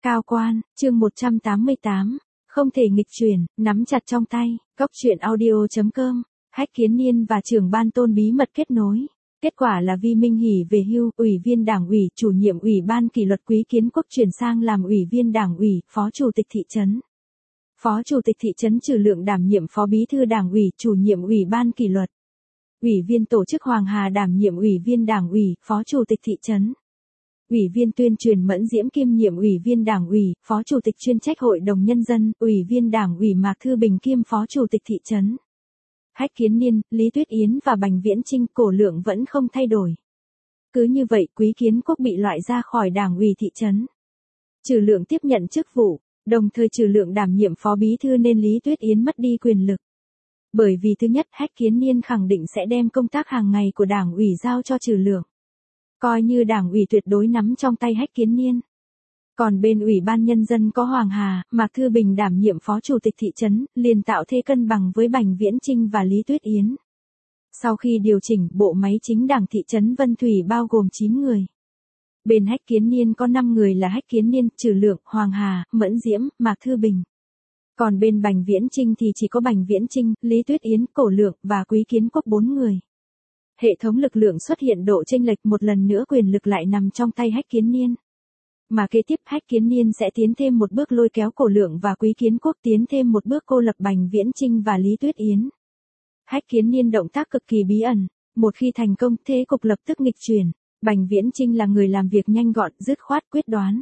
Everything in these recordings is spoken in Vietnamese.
Cao quan, chương 188. Không thể nghịch chuyển, nắm chặt trong tay. Góc truyện audio.com. Hách Kiến Niên và trưởng ban Tôn bí mật kết nối. Kết quả là Vi Minh Hỷ về hưu, ủy viên đảng ủy, chủ nhiệm ủy ban kỷ luật Quý Kiến Quốc chuyển sang làm ủy viên đảng ủy, phó chủ tịch thị trấn. Phó chủ tịch thị trấn Trừ Lượng đảm nhiệm phó bí thư đảng ủy, chủ nhiệm ủy ban kỷ luật. Ủy viên tổ chức Hoàng Hà đảm nhiệm ủy viên đảng ủy, phó chủ tịch thị trấn. Ủy viên tuyên truyền Mẫn Diễm kiêm nhiệm ủy viên đảng ủy, phó chủ tịch chuyên trách hội đồng nhân dân, ủy viên đảng ủy Mạc Thư Bình kiêm phó chủ tịch thị trấn. Hách Kiến Niên, Lý Tuyết Yến và Bành Viễn Chinh, Cổ Lượng vẫn không thay đổi. Cứ như vậy Quý Kiến Quốc bị loại ra khỏi đảng ủy thị trấn. Trừ Lượng tiếp nhận chức vụ, đồng thời Trừ Lượng đảm nhiệm phó bí thư nên Lý Tuyết Yến mất đi quyền lực. Bởi vì thứ nhất, Hách Kiến Niên khẳng định sẽ đem công tác hàng ngày của đảng ủy giao cho Trừ Lượng. Coi như đảng ủy tuyệt đối nắm trong tay Hách Kiến Niên. Còn bên ủy ban nhân dân có Hoàng Hà, Mạc Thư Bình đảm nhiệm phó chủ tịch thị trấn, liền tạo thế cân bằng với Bành Viễn Chinh và Lý Tuyết Yến. Sau khi điều chỉnh, bộ máy chính đảng thị trấn Vân Thủy bao gồm 9 người. Bên Hách Kiến Niên có 5 người là Hách Kiến Niên, Trừ Lượng, Hoàng Hà, Mẫn Diễm, Mạc Thư Bình. Còn bên Bành Viễn Chinh thì chỉ có Bành Viễn Chinh, Lý Tuyết Yến, Cổ Lượng và Quý Kiến Quốc 4 người. Hệ thống lực lượng xuất hiện độ chênh lệch, một lần nữa quyền lực lại nằm trong tay Hách Kiến Niên. Mà kế tiếp Hách Kiến Niên sẽ tiến thêm một bước lôi kéo Cổ Lượng và Quý Kiến Quốc tiến thêm một bước cô lập Bành Viễn Chinh và Lý Tuyết Yến. Hách Kiến Niên động tác cực kỳ bí ẩn, một khi thành công thế cục lập tức nghịch chuyển. Bành Viễn Chinh là người làm việc nhanh gọn, dứt khoát, quyết đoán.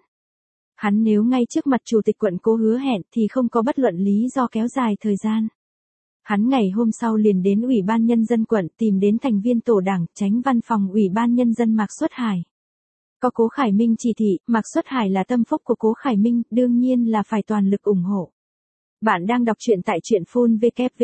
Hắn nếu ngay trước mặt chủ tịch quận cố hứa hẹn thì không có bất luận lý do kéo dài thời gian. Hắn ngày hôm sau liền đến Ủy ban Nhân dân quận tìm đến thành viên tổ đảng, Chánh văn phòng Ủy ban Nhân dân Mạc Xuất Hải. Có Cố Khải Minh chỉ thị, Mạc Xuất Hải là tâm phúc của Cố Khải Minh, đương nhiên là phải toàn lực ủng hộ. Bạn đang đọc truyện tại truyện phun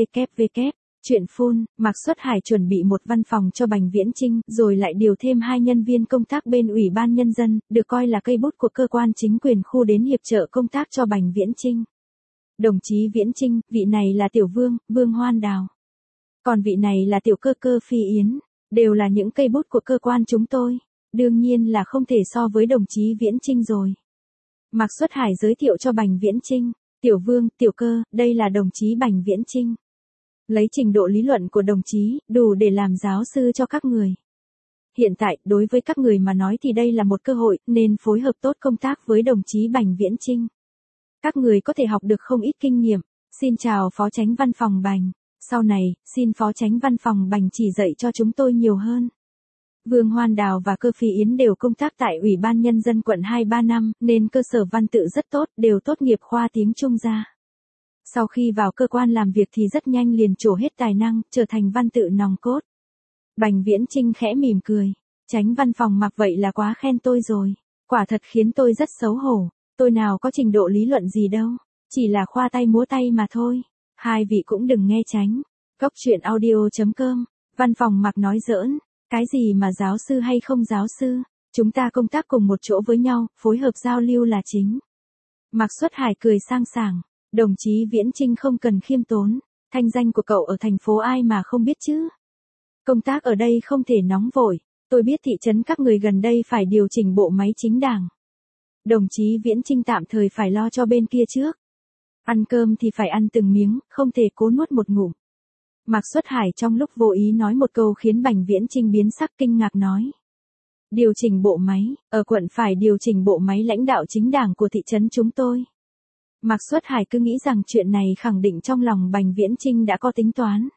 www. Truyện phun, Mạc Xuất Hải chuẩn bị một văn phòng cho Bành Viễn Chinh, rồi lại điều thêm 2 nhân viên công tác bên Ủy ban Nhân dân, được coi là cây bút của cơ quan chính quyền khu đến hiệp trợ công tác cho Bành Viễn Chinh. Đồng chí Viễn Chinh, vị này là Tiểu Vương, Vương Hoan Đào. Còn vị này là Tiểu Cơ Cơ Phi Yến, đều là những cây bút của cơ quan chúng tôi. Đương nhiên là không thể so với đồng chí Viễn Chinh rồi. Mạc Xuất Hải giới thiệu cho Bành Viễn Chinh, Tiểu Vương, Tiểu Cơ, đây là đồng chí Bành Viễn Chinh. Lấy trình độ lý luận của đồng chí, đủ để làm giáo sư cho các người. Hiện tại, đối với các người mà nói thì đây là một cơ hội, nên phối hợp tốt công tác với đồng chí Bành Viễn Chinh. Các người có thể học được không ít kinh nghiệm. Xin chào Phó Chánh Văn phòng Bành. Sau này, xin Phó Chánh Văn phòng Bành chỉ dạy cho chúng tôi nhiều hơn. Vương Hoan Đào và Cơ Phi Yến đều công tác tại Ủy ban Nhân dân quận 2-3 năm, nên cơ sở văn tự rất tốt, đều tốt nghiệp khoa tiếng Trung ra. Sau khi vào cơ quan làm việc thì rất nhanh liền trổ hết tài năng, trở thành văn tự nòng cốt. Bành Viễn Chinh khẽ mỉm cười. Chánh văn phòng Mạc vậy là quá khen tôi rồi. Quả thật khiến tôi rất xấu hổ. Tôi nào có trình độ lý luận gì đâu. Chỉ là khoa tay múa tay mà thôi. Hai vị cũng đừng nghe tránh. Góc truyện audio.com. Văn phòng Mạc nói giỡn. Cái gì mà giáo sư hay không giáo sư. Chúng ta công tác cùng một chỗ với nhau, phối hợp giao lưu là chính. Mạc Xuất Hải cười sang sảng. Đồng chí Viễn Chinh không cần khiêm tốn. Thanh danh của cậu ở thành phố ai mà không biết chứ. Công tác ở đây không thể nóng vội. Tôi biết thị trấn các người gần đây phải điều chỉnh bộ máy chính đảng. Đồng chí Viễn Chinh tạm thời phải lo cho bên kia trước. Ăn cơm thì phải ăn từng miếng, không thể cố nuốt một ngụm. Mạc Xuất Hải trong lúc vô ý nói một câu khiến Bành Viễn Chinh biến sắc, kinh ngạc nói. Điều chỉnh bộ máy, ở quận phải điều chỉnh bộ máy lãnh đạo chính đảng của thị trấn chúng tôi. Mạc Xuất Hải cứ nghĩ rằng chuyện này khẳng định trong lòng Bành Viễn Chinh đã có tính toán.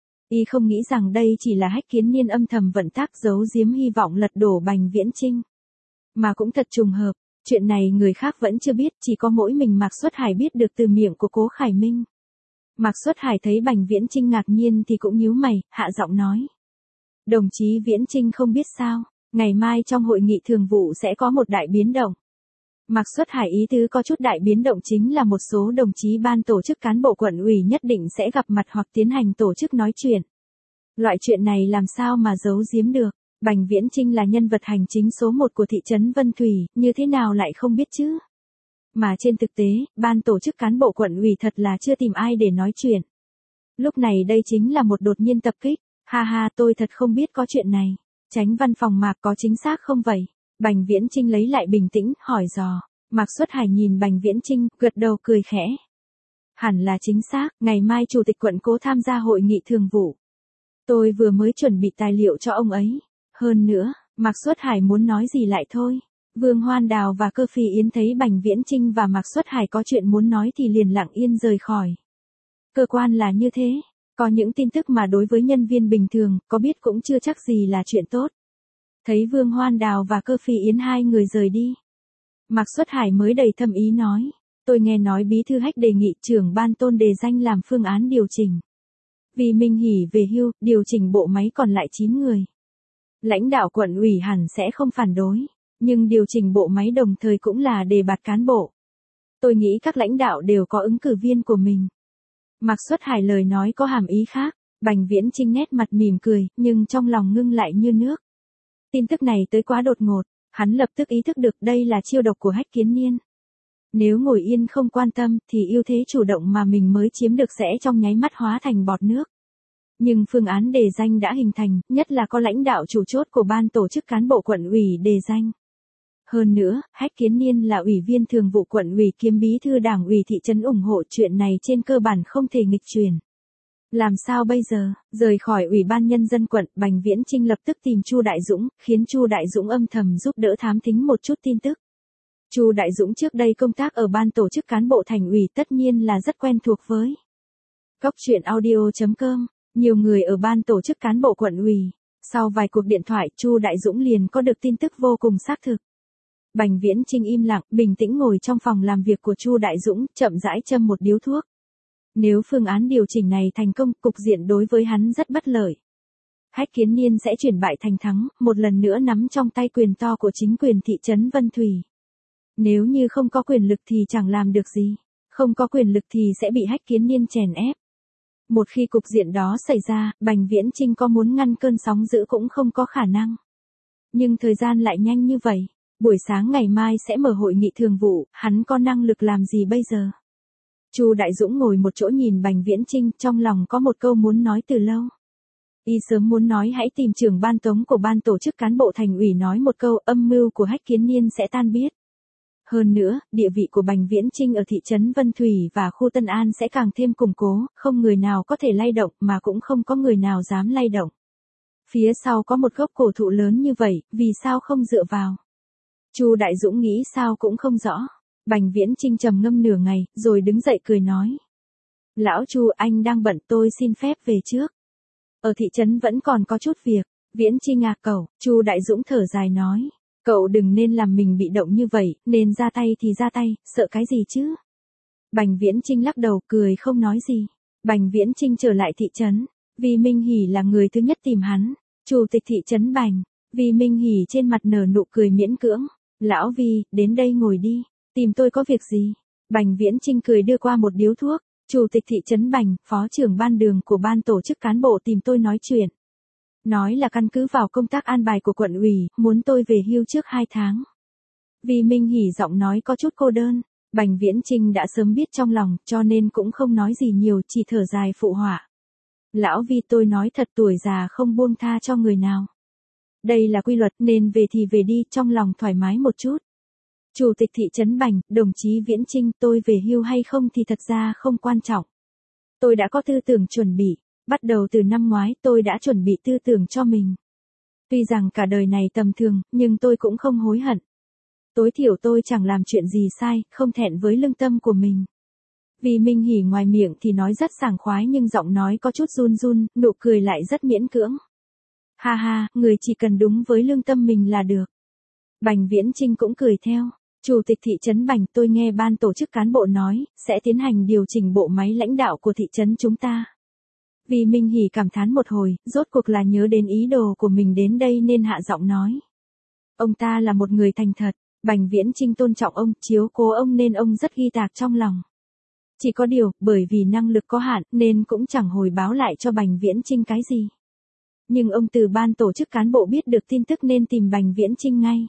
Y không nghĩ rằng đây chỉ là Hách Kiến Niên âm thầm vận tác giấu giếm hy vọng lật đổ Bành Viễn Chinh. Mà cũng thật trùng hợp, chuyện này người khác vẫn chưa biết, chỉ có mỗi mình Mạc Xuất Hải biết được từ miệng của Cố Khải Minh. Mạc Xuất Hải thấy Bành Viễn Chinh ngạc nhiên thì cũng nhíu mày, hạ giọng nói. Đồng chí Viễn Chinh không biết sao, ngày mai trong hội nghị thường vụ sẽ có một đại biến động. Mạc Xuất Hải ý tứ có chút đại biến động chính là một số đồng chí ban tổ chức cán bộ quận ủy nhất định sẽ gặp mặt hoặc tiến hành tổ chức nói chuyện. Loại chuyện này làm sao mà giấu giếm được, Bành Viễn Chinh là nhân vật hành chính số 1 của thị trấn Vân Thủy, như thế nào lại không biết chứ? Mà trên thực tế, ban tổ chức cán bộ quận ủy thật là chưa tìm ai để nói chuyện. Lúc này đây chính là một đột nhiên tập kích, ha ha tôi thật không biết có chuyện này. Chánh văn phòng Mạc có chính xác không vậy? Bành Viễn Chinh lấy lại bình tĩnh, hỏi dò. Mạc Xuất Hải nhìn Bành Viễn Chinh, gật đầu cười khẽ. Hẳn là chính xác, ngày mai chủ tịch quận cố tham gia hội nghị thường vụ. Tôi vừa mới chuẩn bị tài liệu cho ông ấy. Hơn nữa, Mạc Xuất Hải muốn nói gì lại thôi. Vương Hoan Đào và Cơ Phi Yến thấy Bành Viễn Chinh và Mạc Xuất Hải có chuyện muốn nói thì liền lặng yên rời khỏi. Cơ quan là như thế, có những tin tức mà đối với nhân viên bình thường, có biết cũng chưa chắc gì là chuyện tốt. Thấy Vương Hoan Đào và Cơ Phi Yến hai người rời đi. Mạc Xuất Hải mới đầy thâm ý nói, tôi nghe nói Bí thư Hách đề nghị trưởng ban Tôn đề danh làm phương án điều chỉnh. Vì Minh Hỷ về hưu, điều chỉnh bộ máy còn lại 9 người. Lãnh đạo quận ủy hẳn sẽ không phản đối, nhưng điều chỉnh bộ máy đồng thời cũng là đề bạt cán bộ. Tôi nghĩ các lãnh đạo đều có ứng cử viên của mình. Mạc Xuất Hải lời nói có hàm ý khác, Bành Viễn Chinh nét mặt mỉm cười, nhưng trong lòng ngưng lại như nước. Tin tức này tới quá đột ngột, hắn lập tức ý thức được đây là chiêu độc của Hách Kiến Niên. Nếu ngồi yên không quan tâm thì ưu thế chủ động mà mình mới chiếm được sẽ trong nháy mắt hóa thành bọt nước. Nhưng phương án đề danh đã hình thành, nhất là có lãnh đạo chủ chốt của ban tổ chức cán bộ quận ủy đề danh. Hơn nữa, Hách Kiến Niên là ủy viên thường vụ quận ủy kiêm bí thư đảng ủy thị trấn ủng hộ chuyện này trên cơ bản không thể nghịch chuyển. Làm sao bây giờ? Rời khỏi ủy ban nhân dân quận, Bành Viễn Chinh lập tức tìm Chu Đại Dũng, khiến Chu Đại Dũng âm thầm giúp đỡ thám thính một chút tin tức. Chu Đại Dũng trước đây công tác ở ban tổ chức cán bộ thành ủy tất nhiên là rất quen thuộc với. Góc truyện audio.com, nhiều người ở ban tổ chức cán bộ quận ủy. Sau vài cuộc điện thoại, Chu Đại Dũng liền có được tin tức vô cùng xác thực. Bành Viễn Chinh im lặng, bình tĩnh ngồi trong phòng làm việc của Chu Đại Dũng, chậm rãi châm một điếu thuốc. Nếu phương án điều chỉnh này thành công, cục diện đối với hắn rất bất lợi. Hách Kiến Niên sẽ chuyển bại thành thắng, một lần nữa nắm trong tay quyền to của chính quyền thị trấn Vân Thủy. Nếu như không có quyền lực thì chẳng làm được gì, không có quyền lực thì sẽ bị Hách Kiến Niên chèn ép. Một khi cục diện đó xảy ra, Bành Viễn Chinh có muốn ngăn cơn sóng dữ cũng không có khả năng. Nhưng thời gian lại nhanh như vậy, buổi sáng ngày mai sẽ mở hội nghị thường vụ, hắn có năng lực làm gì bây giờ? Chu Đại Dũng ngồi một chỗ nhìn Bành Viễn Chinh, trong lòng có một câu muốn nói từ lâu. Y sớm muốn nói hãy tìm trưởng ban tống của ban tổ chức cán bộ thành ủy nói một câu, âm mưu của Hách Kiến Niên sẽ tan biết. Hơn nữa, địa vị của Bành Viễn Chinh ở thị trấn Vân Thủy và khu Tân An sẽ càng thêm củng cố, không người nào có thể lay động mà cũng không có người nào dám lay động. Phía sau có một gốc cổ thụ lớn như vậy, vì sao không dựa vào? Chu Đại Dũng nghĩ sao cũng không rõ. Bành Viễn Chinh trầm ngâm nửa ngày, rồi đứng dậy cười nói. Lão Chu, anh đang bận, tôi xin phép về trước. Ở thị trấn vẫn còn có chút việc. Viễn Chinh à cậu, Chu Đại Dũng thở dài nói. Cậu đừng nên làm mình bị động như vậy, nên ra tay thì ra tay, sợ cái gì chứ? Bành Viễn Chinh lắc đầu cười không nói gì. Bành Viễn Chinh trở lại thị trấn. Vi Minh Hỷ là người thứ nhất tìm hắn. Chủ tịch thị trấn Bành. Vi Minh Hỷ trên mặt nở nụ cười miễn cưỡng. Lão Vi, đến đây ngồi đi. Tìm tôi có việc gì? Bành Viễn Chinh cười đưa qua một điếu thuốc. Chủ tịch thị trấn Bành, phó trưởng ban đường của ban tổ chức cán bộ tìm tôi nói chuyện. Nói là căn cứ vào công tác an bài của quận ủy, muốn tôi về hưu trước 2 tháng. Vi Minh Hỷ giọng nói có chút cô đơn. Bành Viễn Chinh đã sớm biết trong lòng, cho nên cũng không nói gì nhiều, chỉ thở dài phụ họa. Lão Vi, tôi nói thật, tuổi già không buông tha cho người nào. Đây là quy luật, nên về thì về đi, trong lòng thoải mái một chút. Chủ tịch thị trấn Bành, đồng chí Viễn Chinh, tôi về hưu hay không thì thật ra không quan trọng. Tôi đã có tư tưởng chuẩn bị, bắt đầu từ năm ngoái tôi đã chuẩn bị tư tưởng cho mình. Tuy rằng cả đời này tầm thường, nhưng tôi cũng không hối hận. Tối thiểu tôi chẳng làm chuyện gì sai, không thẹn với lương tâm của mình. Vì Minh Hỷ ngoài miệng thì nói rất sảng khoái nhưng giọng nói có chút run run, nụ cười lại rất miễn cưỡng. Ha ha, người chỉ cần đúng với lương tâm mình là được. Bành Viễn Chinh cũng cười theo. Chủ tịch thị trấn Bành, tôi nghe ban tổ chức cán bộ nói, sẽ tiến hành điều chỉnh bộ máy lãnh đạo của thị trấn chúng ta. Vì Minh Hỷ cảm thán một hồi, rốt cuộc là nhớ đến ý đồ của mình đến đây nên hạ giọng nói. Ông ta là một người thành thật, Bành Viễn Chinh tôn trọng ông, chiếu cố ông nên ông rất ghi tạc trong lòng. Chỉ có điều, bởi vì năng lực có hạn nên cũng chẳng hồi báo lại cho Bành Viễn Chinh cái gì. Nhưng ông từ ban tổ chức cán bộ biết được tin tức nên tìm Bành Viễn Chinh ngay.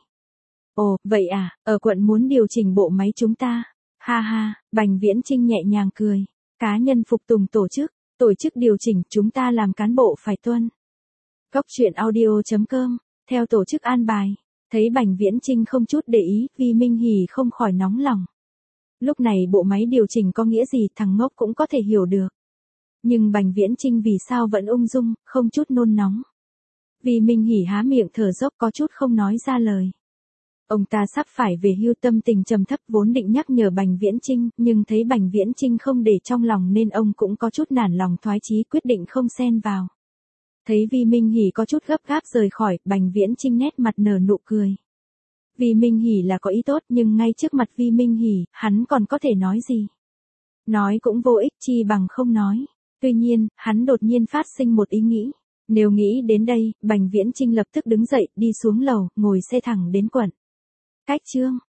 Ồ, vậy à, ở quận muốn điều chỉnh bộ máy chúng ta. Ha ha, Bành Viễn Chinh nhẹ nhàng cười. Cá nhân phục tùng tổ chức điều chỉnh, chúng ta làm cán bộ phải tuân. Góc truyện audio.com, theo tổ chức an bài. Thấy Bành Viễn Chinh không chút để ý, Vi Minh Hỉ không khỏi nóng lòng. Lúc này bộ máy điều chỉnh có nghĩa gì thằng ngốc cũng có thể hiểu được. Nhưng Bành Viễn Chinh vì sao vẫn ung dung, không chút nôn nóng. Vi Minh Hỉ há miệng thở dốc có chút không nói ra lời. Ông ta sắp phải về hưu, tâm tình trầm thấp, vốn định nhắc nhở Bành Viễn Chinh, nhưng thấy Bành Viễn Chinh không để trong lòng nên ông cũng có chút nản lòng thoái chí, quyết định không xen vào. Thấy Vi Minh Hỉ có chút gấp gáp rời khỏi, Bành Viễn Chinh nét mặt nở nụ cười. Vi Minh Hỉ là có ý tốt nhưng ngay trước mặt Vi Minh Hỉ, hắn còn có thể nói gì? Nói cũng vô ích, chi bằng không nói. Tuy nhiên, hắn đột nhiên phát sinh một ý nghĩ. Nếu nghĩ đến đây, Bành Viễn Chinh lập tức đứng dậy, đi xuống lầu, ngồi xe thẳng đến quận. Cách chương